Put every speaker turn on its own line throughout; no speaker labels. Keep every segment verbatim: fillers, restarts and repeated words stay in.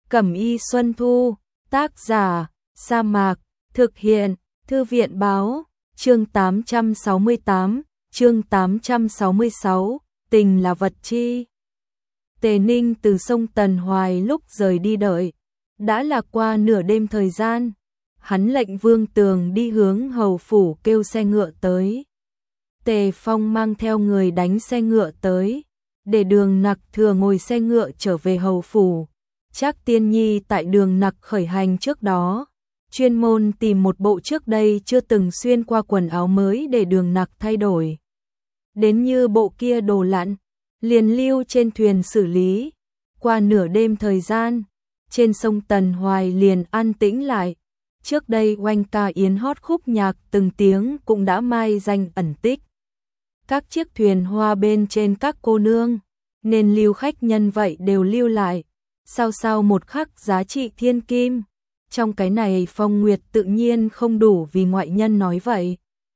Cẩm y Xuân Thu, tác giả, Sa Mạc, thực hiện, Thư viện báo, chương tám trăm sáu mươi tám, chương tám trăm sáu mươi sáu, tình là vật chi. Tề Ninh từ sông Tần Hoài lúc rời đi đợi, đã là qua nửa đêm thời gian, hắn lệnh Vương Tường đi hướng hầu phủ kêu xe ngựa tới. Tề Phong mang theo người đánh xe ngựa tới, để Đường Nặc thừa ngồi xe ngựa trở về hầu phủ. Trác Tiên Nhi tại Đường Nặc khởi hành trước đó, chuyên môn tìm một bộ trước đây chưa từng xuyên qua quần áo mới để Đường Nặc thay đổi. Đến như bộ kia đồ lặn, liền lưu trên thuyền xử lý. Qua nửa đêm thời gian, trên sông Tần Hoài liền an tĩnh lại. Trước đây oanh ca yến hót khúc nhạc từng tiếng cũng đã mai danh ẩn tích. Các chiếc thuyền hoa bên trên các cô nương, nên lưu khách nhân vậy đều lưu lại. Sao sao một khắc giá trị thiên kim. Trong cái này Phong Nguyệt tự nhiên không đủ vì ngoại nhân nói vậy.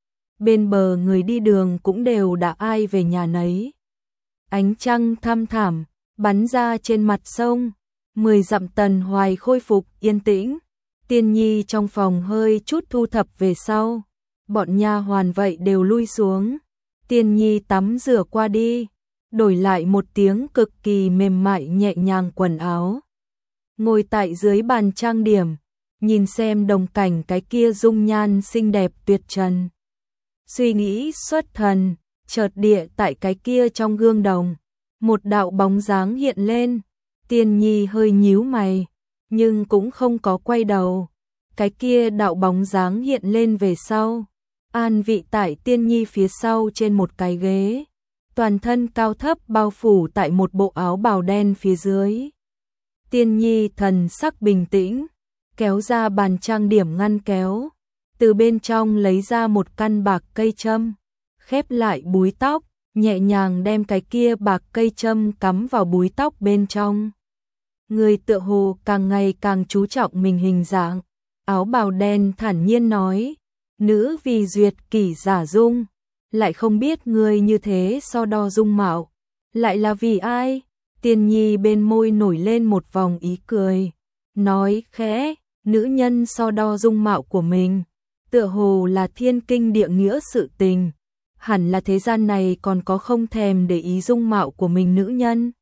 Bên bờ người đi đường cũng đều đã ai về nhà nấy. Ánh trăng thăm thẳm, bắn ra trên mặt sông. Mười dặm Tần Hoài khôi phục yên tĩnh. Tiên Nhi trong phòng hơi chút thu thập về sau. Bọn nha hoàn vậy đều lui xuống. Tiên Nhi tắm rửa qua đi, đổi lại một tiếng cực kỳ mềm mại nhẹ nhàng quần áo. Ngồi tại dưới bàn trang điểm, nhìn xem đồng cảnh cái kia dung nhan xinh đẹp tuyệt trần. Suy nghĩ xuất thần, chợt địa tại cái kia trong gương đồng, một đạo bóng dáng hiện lên. Tiên Nhi hơi nhíu mày, nhưng cũng không có quay đầu. Cái kia đạo bóng dáng hiện lên về sau, an vị tại Tiên Nhi phía sau trên một cái ghế, toàn thân cao thấp bao phủ tại một bộ áo bào đen phía dưới. Tiên Nhi thần sắc bình tĩnh, kéo ra bàn trang điểm ngăn kéo, từ bên trong lấy ra một căn bạc cây châm, khép lại búi tóc, nhẹ nhàng đem cái kia bạc cây châm cắm vào búi tóc bên trong. Người tựa hồ càng ngày càng chú trọng mình hình dạng, áo bào đen thản nhiên nói, nữ vì duyệt kỷ giả dung, lại không biết người như thế so đo dung mạo, lại là vì ai? Tiên Nhi bên môi nổi lên một vòng ý cười, nói khẽ, nữ nhân so đo dung mạo của mình, tựa hồ là thiên kinh địa nghĩa sự tình, hẳn là thế gian này còn có không thèm để ý dung mạo của mình nữ nhân.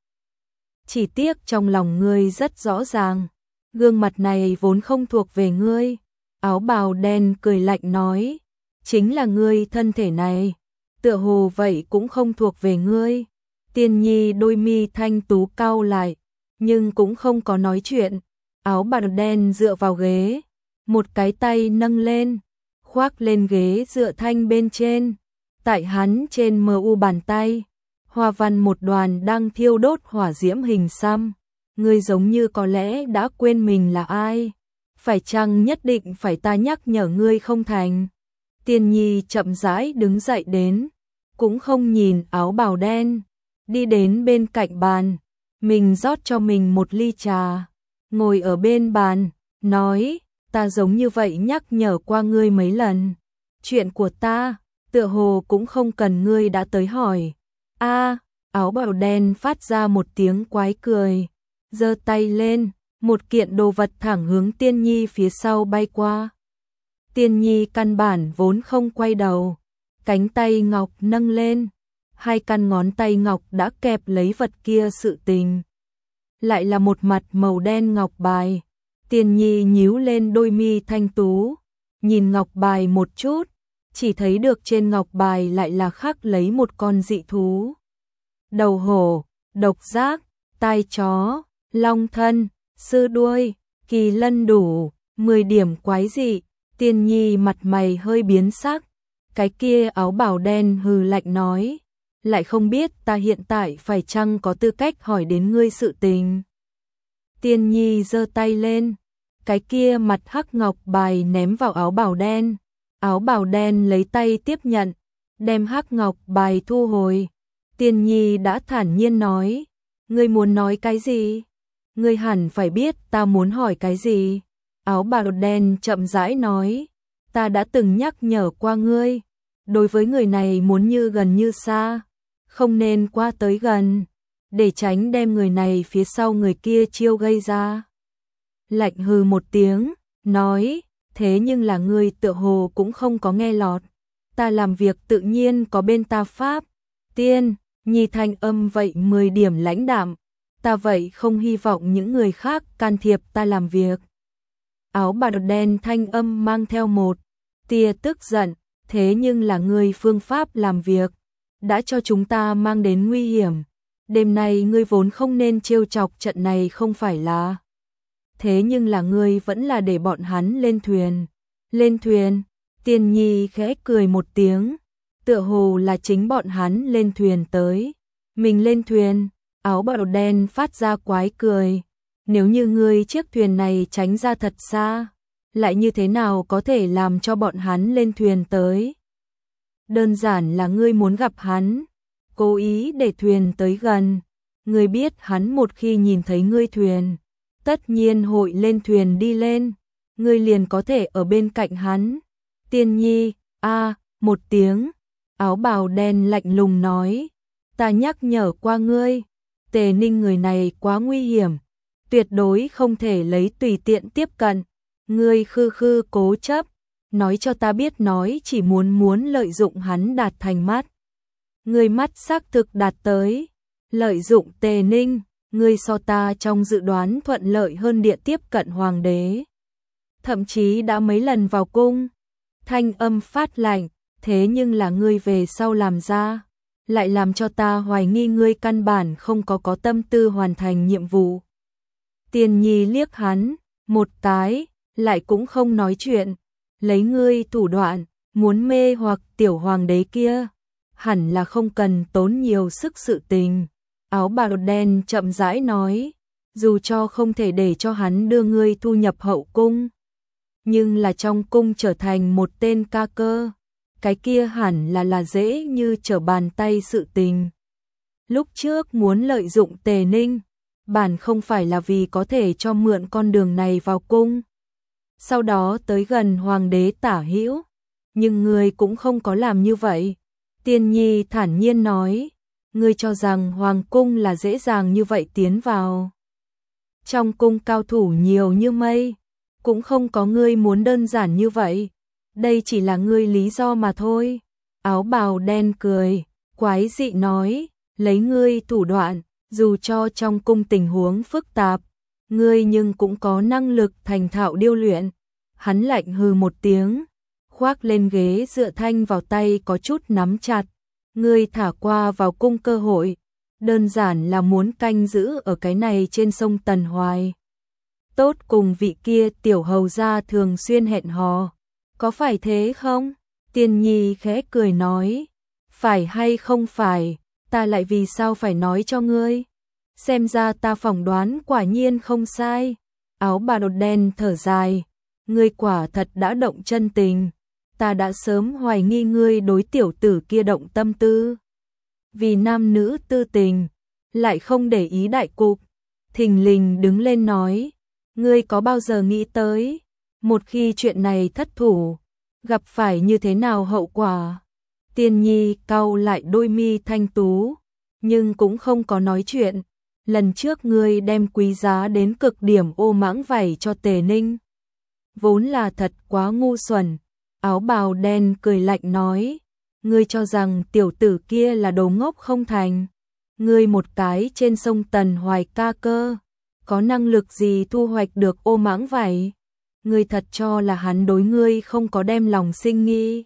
Chỉ tiếc trong lòng ngươi rất rõ ràng, gương mặt này vốn không thuộc về ngươi. Áo bào đen cười lạnh nói, chính là ngươi thân thể này, tựa hồ vậy cũng không thuộc về ngươi. Tiên Nhi đôi mi thanh tú cau lại, nhưng cũng không có nói chuyện. Áo bào đen dựa vào ghế, một cái tay nâng lên, khoác lên ghế dựa thanh bên trên. Tại hắn trên mờ u bàn tay, hoa văn một đoàn đang thiêu đốt hỏa diễm hình xăm. Ngươi giống như có lẽ đã quên mình là ai. Phải chăng nhất định phải ta nhắc nhở ngươi không thành? Tiên Nhi chậm rãi đứng dậy đến, cũng không nhìn áo bào đen, đi đến bên cạnh bàn, mình rót cho mình một ly trà, ngồi ở bên bàn, nói, ta giống như vậy nhắc nhở qua ngươi mấy lần. Chuyện của ta, tựa hồ cũng không cần ngươi đã tới hỏi. A, áo bào đen phát ra một tiếng quái cười, giơ tay lên. Một kiện đồ vật thẳng hướng Tiên Nhi phía sau bay qua. Tiên Nhi căn bản vốn không quay đầu, cánh tay ngọc nâng lên, hai căn ngón tay ngọc đã kẹp lấy vật kia sự tình. Lại là một mặt màu đen ngọc bài. Tiên Nhi nhíu lên đôi mi thanh tú, nhìn ngọc bài một chút, chỉ thấy được trên ngọc bài lại là khắc lấy một con dị thú. Đầu hổ, độc giác, tai chó, long thân, sư đuôi, kỳ lân đủ, mười điểm quái dị. Tiên Nhi mặt mày hơi biến sắc, cái kia áo bào đen hừ lạnh nói, lại không biết ta hiện tại phải chăng có tư cách hỏi đến ngươi sự tình. Tiên Nhi giơ tay lên, cái kia mặt hắc ngọc bài ném vào áo bào đen, áo bào đen lấy tay tiếp nhận, đem hắc ngọc bài thu hồi. Tiên Nhi đã thản nhiên nói, ngươi muốn nói cái gì? Ngươi hẳn phải biết ta muốn hỏi cái gì. Áo bào đen chậm rãi nói, ta đã từng nhắc nhở qua ngươi, đối với người này muốn như gần như xa, không nên qua tới gần, để tránh đem người này phía sau người kia chiêu gây ra. lạnh hừ một tiếng, nói, thế nhưng là ngươi tựa hồ cũng không có nghe lọt. Ta làm việc tự nhiên có bên ta pháp. Tiên Nhi thanh âm vậy mười điểm lãnh đạm. Ta vậy không hy vọng những người khác can thiệp ta làm việc. Áo bào đen thanh âm mang theo một tia tức giận, thế nhưng là ngươi phương pháp làm việc đã cho chúng ta mang đến nguy hiểm. Đêm nay ngươi vốn không nên trêu chọc trận này không phải là. Thế nhưng là ngươi vẫn là để bọn hắn lên thuyền. Lên thuyền, Tiên Nhi khẽ cười một tiếng, tựa hồ là chính bọn hắn lên thuyền tới. Mình lên thuyền, áo bào đen phát ra quái cười. Nếu như ngươi chiếc thuyền này tránh ra thật xa, lại như thế nào có thể làm cho bọn hắn lên thuyền tới? Đơn giản là ngươi muốn gặp hắn, cố ý để thuyền tới gần. Ngươi biết hắn một khi nhìn thấy ngươi thuyền, tất nhiên hội lên thuyền đi lên, ngươi liền có thể ở bên cạnh hắn. Tiên Nhi, a, một tiếng, áo bào đen lạnh lùng nói, ta nhắc nhở qua ngươi, Tề Ninh người này quá nguy hiểm, tuyệt đối không thể lấy tùy tiện tiếp cận. Ngươi khư khư cố chấp, nói cho ta biết nói chỉ muốn muốn lợi dụng hắn đạt thành mắt. Ngươi mắt xác thực đạt tới, lợi dụng Tề Ninh, ngươi so ta trong dự đoán thuận lợi hơn địa tiếp cận hoàng đế. Thậm chí đã mấy lần vào cung, thanh âm phát lạnh, thế nhưng là ngươi về sau làm ra, lại làm cho ta hoài nghi ngươi căn bản không có có tâm tư hoàn thành nhiệm vụ. Tiên Nhi liếc hắn, một cái, lại cũng không nói chuyện, lấy ngươi thủ đoạn, muốn mê hoặc tiểu hoàng đế kia, hẳn là không cần tốn nhiều sức sự tình. Áo bào đen chậm rãi nói, dù cho không thể để cho hắn đưa ngươi thu nhập hậu cung, nhưng là trong cung trở thành một tên ca cơ, cái kia hẳn là là dễ như trở bàn tay sự tình. Lúc trước muốn lợi dụng Tề Ninh, bản không phải là vì có thể cho mượn con đường này vào cung, sau đó tới gần hoàng đế tả hữu, nhưng ngươi cũng không có làm như vậy. Tiên Nhi thản nhiên nói, ngươi cho rằng hoàng cung là dễ dàng như vậy tiến vào. Trong cung cao thủ nhiều như mây, cũng không có ngươi muốn đơn giản như vậy. Đây chỉ là ngươi lý do mà thôi. Áo bào đen cười, quái dị nói, lấy ngươi thủ đoạn, dù cho trong cung tình huống phức tạp, ngươi nhưng cũng có năng lực thành thạo điêu luyện. Hắn lạnh hừ một tiếng, khoác lên ghế dựa thanh vào tay có chút nắm chặt. Ngươi thả qua vào cung cơ hội, đơn giản là muốn canh giữ ở cái này trên sông Tần Hoài. Tốt cùng vị kia tiểu hầu gia thường xuyên hẹn hò, có phải thế không? Tiên Nhi khẽ cười nói, phải hay không phải, ta lại vì sao phải nói cho ngươi? Xem ra ta phỏng đoán quả nhiên không sai. Áo bà đột đen thở dài, ngươi quả thật đã động chân tình. Ta đã sớm hoài nghi ngươi đối tiểu tử kia động tâm tư. Vì nam nữ tư tình, lại không để ý đại cục. Thình lình đứng lên nói, ngươi có bao giờ nghĩ tới, một khi chuyện này thất thủ, gặp phải như thế nào hậu quả? Tiên Nhi cau lại đôi mi thanh tú, nhưng cũng không có nói chuyện. Lần trước ngươi đem quý giá đến cực điểm ô mãng vảy cho Tề Ninh, vốn là thật quá ngu xuẩn. Áo bào đen cười lạnh nói, ngươi cho rằng tiểu tử kia là đồ ngốc không thành? Ngươi một cái trên sông Tần Hoài ca cơ, có năng lực gì thu hoạch được ô mãng vảy? Ngươi thật cho là hắn đối ngươi không có đem lòng sinh nghi?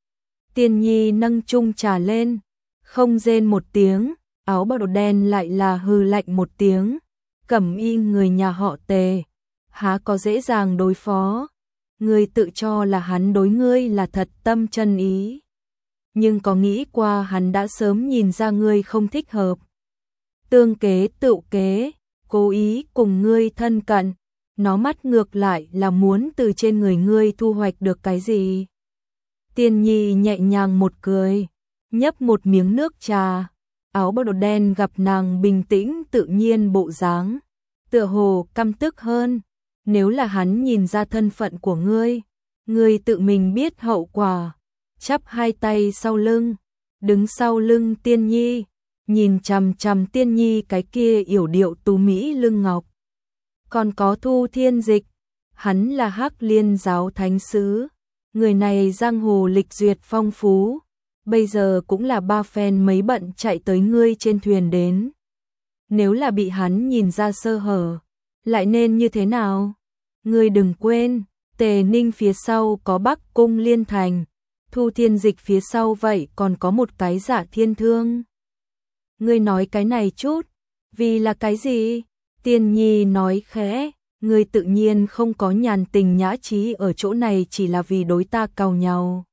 Tiên Nhi nâng chung trà lên, không rên một tiếng. Áo bào đen lại là hừ lạnh một tiếng, Cẩm Y người nhà họ Tề, há có dễ dàng đối phó. Ngươi tự cho là hắn đối ngươi là thật tâm chân ý, nhưng có nghĩ qua hắn đã sớm nhìn ra ngươi không thích hợp. Tương kế tựu kế, cố ý cùng ngươi thân cận, nó mắt ngược lại là muốn từ trên người ngươi thu hoạch được cái gì. Tiên Nhi nhẹ nhàng một cười, nhấp một miếng nước trà. Áo bào đen gặp nàng bình tĩnh tự nhiên bộ dáng, tựa hồ căm tức hơn. Nếu là hắn nhìn ra thân phận của ngươi, ngươi tự mình biết hậu quả. Chắp hai tay sau lưng, đứng sau lưng Tiên Nhi, nhìn chằm chằm Tiên Nhi cái kia yểu điệu tú mỹ lưng ngọc. Còn có Thu Thiên Dịch, hắn là Hắc Liên giáo thánh sứ, người này giang hồ lịch duyệt phong phú, bây giờ cũng là ba phen mấy bận chạy tới ngươi trên thuyền đến. Nếu là bị hắn nhìn ra sơ hở, lại nên như thế nào? Ngươi đừng quên, Tề Ninh phía sau có Bắc Cung Liên Thành, Thu Thiên Dịch phía sau vậy còn có một cái Dạ Thiên Thương. Ngươi nói cái này chút, vì là cái gì? Tiên Nhi nói khẽ, ngươi tự nhiên không có nhàn tình nhã trí ở chỗ này chỉ là vì đối ta càu nhau.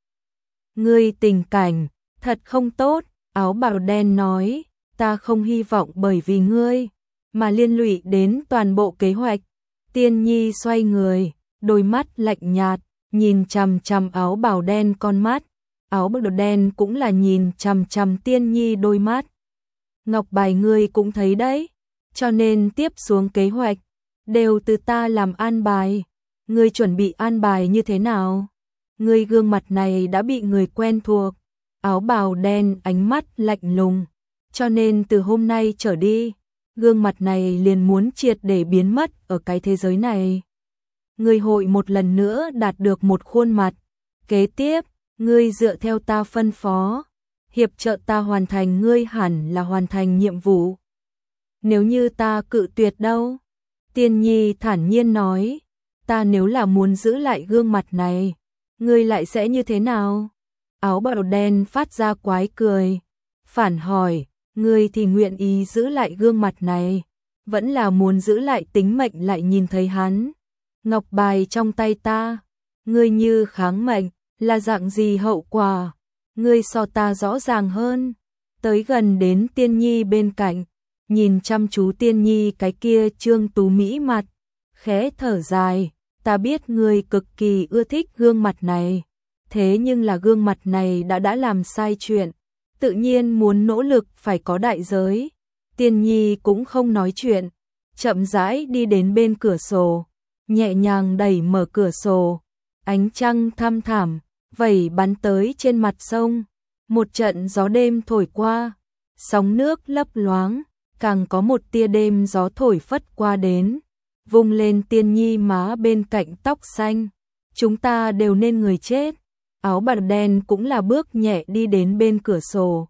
Ngươi tình cảnh, thật không tốt, áo bào đen nói, ta không hy vọng bởi vì ngươi, mà liên lụy đến toàn bộ kế hoạch. Tiên Nhi xoay người, đôi mắt lạnh nhạt, nhìn chằm chằm áo bào đen con mắt, áo bào đen cũng là nhìn chằm chằm Tiên Nhi đôi mắt. Ngọc bài ngươi cũng thấy đấy, cho nên tiếp xuống kế hoạch, đều từ ta làm an bài. Ngươi chuẩn bị an bài như thế nào? Ngươi gương mặt này đã bị người quen thuộc, áo bào đen ánh mắt lạnh lùng, cho nên từ hôm nay trở đi, gương mặt này liền muốn triệt để biến mất ở cái thế giới này. Ngươi hội một lần nữa đạt được một khuôn mặt, kế tiếp, ngươi dựa theo ta phân phó, hiệp trợ ta hoàn thành, ngươi hẳn là hoàn thành nhiệm vụ. Nếu như ta cự tuyệt đâu? Tiên Nhi thản nhiên nói, ta nếu là muốn giữ lại gương mặt này, ngươi lại sẽ như thế nào? Áo bào đen phát ra quái cười, phản hỏi, ngươi thì nguyện ý giữ lại gương mặt này, vẫn là muốn giữ lại tính mệnh lại nhìn thấy hắn? Ngọc bài trong tay ta, ngươi như kháng mệnh, là dạng gì hậu quả? Ngươi so ta rõ ràng hơn. Tới gần đến Tiên Nhi bên cạnh, nhìn chăm chú Tiên Nhi cái kia trương tú mỹ mặt, khẽ thở dài, ta biết ngươi cực kỳ ưa thích gương mặt này, thế nhưng là gương mặt này đã đã làm sai chuyện, tự nhiên muốn nỗ lực phải có đại giới. Tiên Nhi cũng không nói chuyện, chậm rãi đi đến bên cửa sổ, nhẹ nhàng đẩy mở cửa sổ, ánh trăng thăm thẳm vẩy bắn tới trên mặt sông, một trận gió đêm thổi qua, sóng nước lấp loáng, càng có một tia đêm gió thổi phất qua đến, vung lên Tiên Nhi má bên cạnh tóc xanh. Chúng ta đều nên người chết. Áo bào đen cũng là bước nhẹ đi đến bên cửa sổ,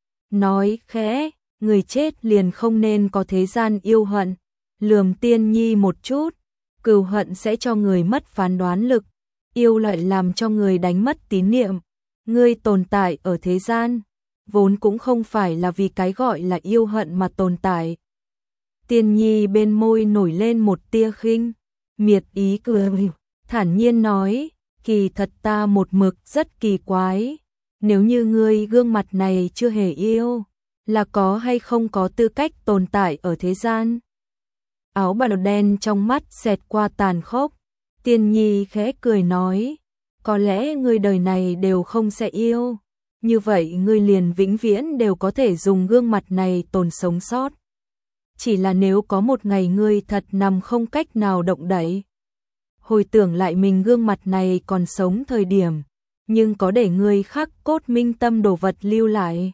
nói khẽ, người chết liền không nên có thế gian yêu hận. Lườm Tiên Nhi một chút, cừu hận sẽ cho người mất phán đoán lực, yêu lại làm cho người đánh mất tín niệm. Ngươi tồn tại ở thế gian, vốn cũng không phải là vì cái gọi là yêu hận mà tồn tại. Tiên Nhi bên môi nổi lên một tia khinh miệt ý cười, thản nhiên nói, kỳ thật ta một mực rất kỳ quái, nếu như ngươi gương mặt này chưa hề yêu, là có hay không có tư cách tồn tại ở thế gian? Áo bào đen trong mắt xẹt qua tàn khốc, Tiên Nhi khẽ cười nói, có lẽ ngươi đời này đều không sẽ yêu, như vậy ngươi liền vĩnh viễn đều có thể dùng gương mặt này tồn sống sót. Chỉ là nếu có một ngày ngươi thật nằm không cách nào động đậy, hồi tưởng lại mình gương mặt này còn sống thời điểm, nhưng có để ngươi khắc cốt minh tâm đồ vật lưu lại.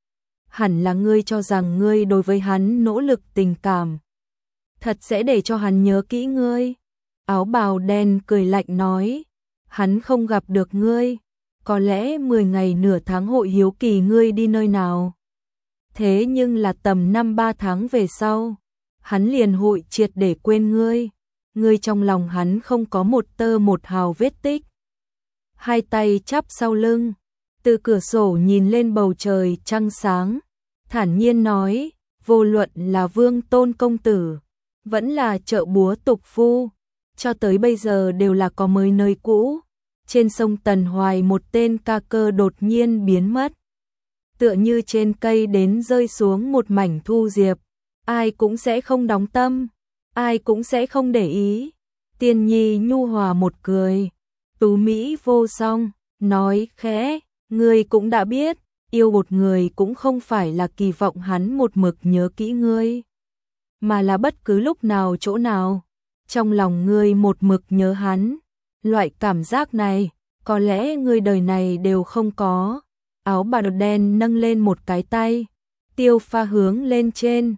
Hẳn là ngươi cho rằng ngươi đối với hắn nỗ lực tình cảm, thật sẽ để cho hắn nhớ kỹ ngươi. Áo bào đen cười lạnh nói, hắn không gặp được ngươi, có lẽ mười ngày nửa tháng hội hiếu kỳ ngươi đi nơi nào. Thế nhưng là tầm năm ba tháng về sau, hắn liền hội triệt để quên ngươi. Ngươi trong lòng hắn không có một tơ một hào vết tích. Hai tay chắp sau lưng, từ cửa sổ nhìn lên bầu trời trăng sáng, thản nhiên nói, vô luận là Vương Tôn công tử, vẫn là chợ búa tục phu, cho tới bây giờ đều là có mới nơi cũ. Trên sông Tần Hoài một tên ca cơ đột nhiên biến mất, tựa như trên cây đến rơi xuống một mảnh thu diệp, ai cũng sẽ không đóng tâm, ai cũng sẽ không để ý. Tiên Nhi nhu hòa một cười, tú mỹ vô song, nói khẽ, ngươi cũng đã biết, yêu một người cũng không phải là kỳ vọng hắn một mực nhớ kỹ ngươi, mà là bất cứ lúc nào chỗ nào, trong lòng ngươi một mực nhớ hắn. Loại cảm giác này, có lẽ ngươi đời này đều không có. Áo bào đen nâng lên một cái tay, tiêu pha hướng lên trên,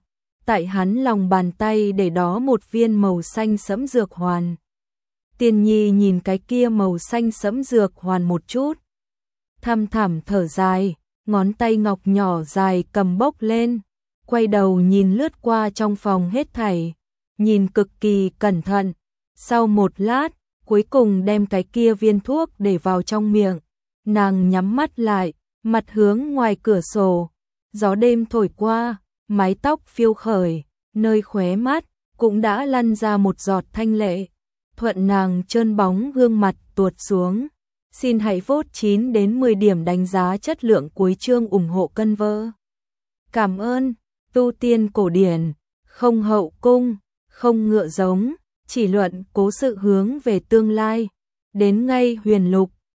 tại hắn lòng bàn tay để đó một viên màu xanh sẫm dược hoàn. Tiên Nhi nhìn cái kia màu xanh sẫm dược hoàn một chút, thăm thẳm thở dài, ngón tay ngọc nhỏ dài cầm bốc lên, quay đầu nhìn lướt qua trong phòng hết thảy, nhìn cực kỳ cẩn thận, sau một lát, cuối cùng đem cái kia viên thuốc để vào trong miệng, nàng nhắm mắt lại, mặt hướng ngoài cửa sổ, gió đêm thổi qua, mái tóc phiêu khởi, nơi khóe mắt cũng đã lăn ra một giọt thanh lệ, thuận nàng trơn bóng gương mặt tuột xuống. Xin hãy vote chín đến mười điểm đánh giá chất lượng cuối chương ủng hộ cân vơ. Cảm ơn, tu tiên cổ điển, không hậu cung, không ngựa giống, chỉ luận cố sự hướng về tương lai, đến ngay huyền lục.